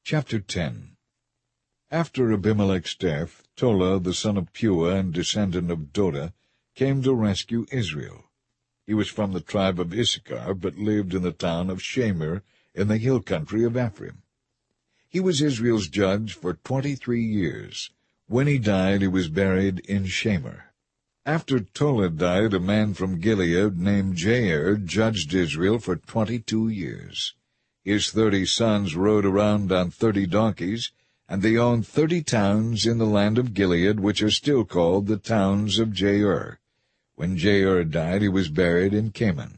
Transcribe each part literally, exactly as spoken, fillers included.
Chapter ten. After Abimelech's death, Tola, the son of Puah and descendant of Doda, came to rescue Israel. He was from the tribe of Issachar, but lived in the town of Shamir in the hill country of Ephraim. He was Israel's judge for twenty-three years. When he died, he was buried in Shamir. After Tola died, a man from Gilead named Jair judged Israel for twenty-two years. His thirty sons rode around on thirty donkeys, and they owned thirty towns in the land of Gilead, which are still called the towns of Jair. When Jair died, he was buried in Canaan.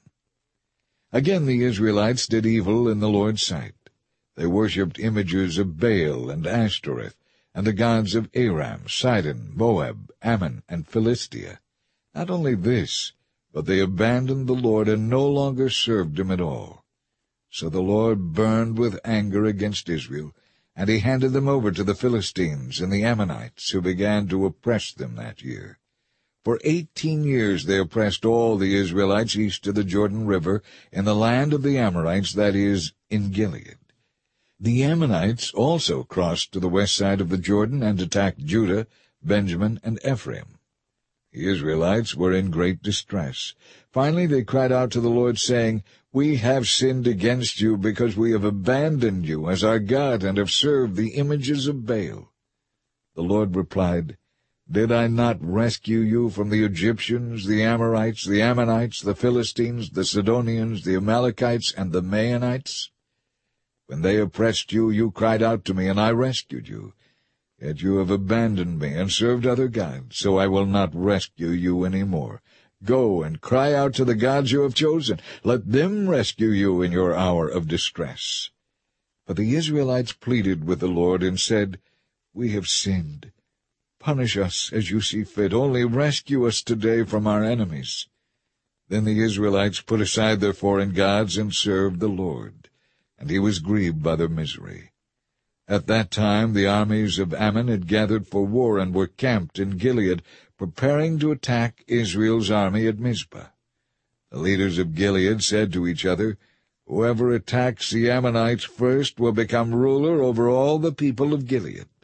Again the Israelites did evil in the Lord's sight. They worshipped images of Baal and Ashtoreth, and the gods of Aram, Sidon, Moab, Ammon, and Philistia. Not only this, but they abandoned the Lord and no longer served him at all. So the Lord burned with anger against Israel, and he handed them over to the Philistines and the Ammonites, who began to oppress them that year. For eighteen years they oppressed all the Israelites east of the Jordan River, in the land of the Amorites, that is, in Gilead. The Ammonites also crossed to the west side of the Jordan and attacked Judah, Benjamin, and Ephraim. The Israelites were in great distress. Finally they cried out to the Lord, saying, "We have sinned against you, because we have abandoned you as our God and have served the images of Baal." The Lord replied, "Did I not rescue you from the Egyptians, the Amorites, the Ammonites, the Philistines, the Sidonians, the Amalekites, and the Maonites? When they oppressed you, you cried out to me, and I rescued you. Yet you have abandoned me and served other gods, so I will not rescue you any more. Go and cry out to the gods you have chosen. Let them rescue you in your hour of distress." But the Israelites pleaded with the Lord and said, "We have sinned. Punish us as you see fit. Only rescue us today from our enemies." Then the Israelites put aside their foreign gods and served the Lord, and he was grieved by their misery. At that time the armies of Ammon had gathered for war and were camped in Gilead, preparing to attack Israel's army at Mizpah. The leaders of Gilead said to each other, "Whoever attacks the Ammonites first will become ruler over all the people of Gilead."